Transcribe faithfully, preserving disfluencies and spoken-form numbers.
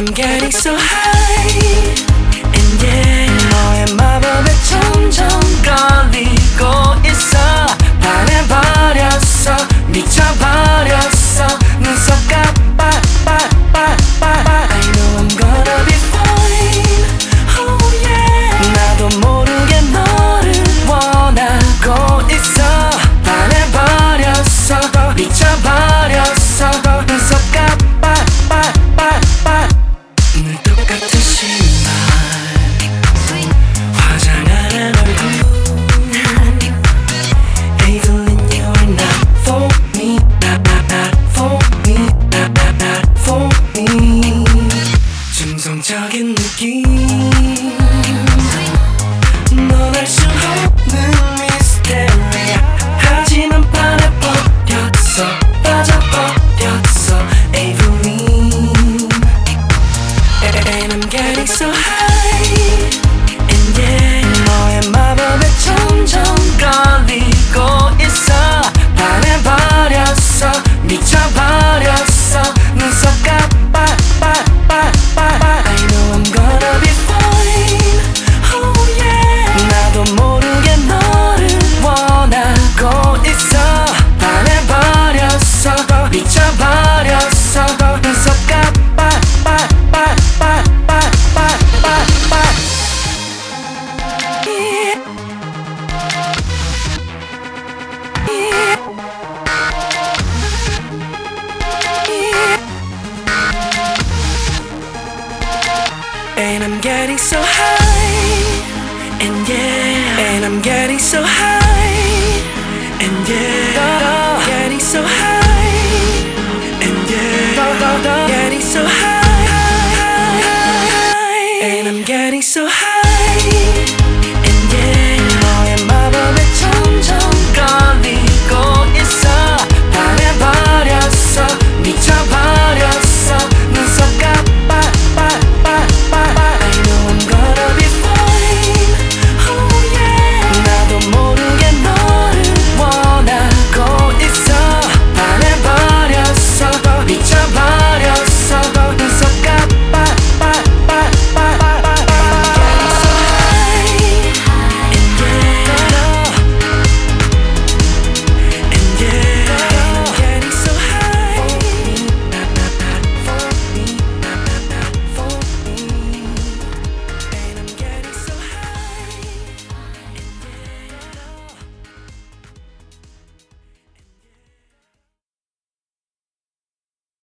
I'm getting so high and yeah 너의 마법에 점점 걸리고 있어 반해버렸어 미쳐버렸어 눈썹 깜빡빡빡빡빡 I know I'm gonna be fine oh yeah 나도 모르게 너를 원하고 있어 반해버렸어 미쳐버렸어 눈썹 깜빡빡빡빡 늘 똑같은 신발 화장 안 한 얼굴 Evelyn you are not for me not not not for me not not not for me 중성적인 느낌 넌 알 수 없는 미스테리야 하지만 반해버렸어 빠져버렸어 Evelyn And I'm getting so high and yeah 너의 마법에 점점 걸리고 있어 반해버렸어 미쳐버렸어 눈썹 깜빡빡빡빡빡 I know I'm gonna be fine oh yeah 나도 모르게 너를 원하고 있어 반해버렸어 미쳐버렸어 눈썹 깜빡빡빡빡빡빡빡 yeah. Yeah. Yeah. And I'm getting so high and yeah and I'm getting so high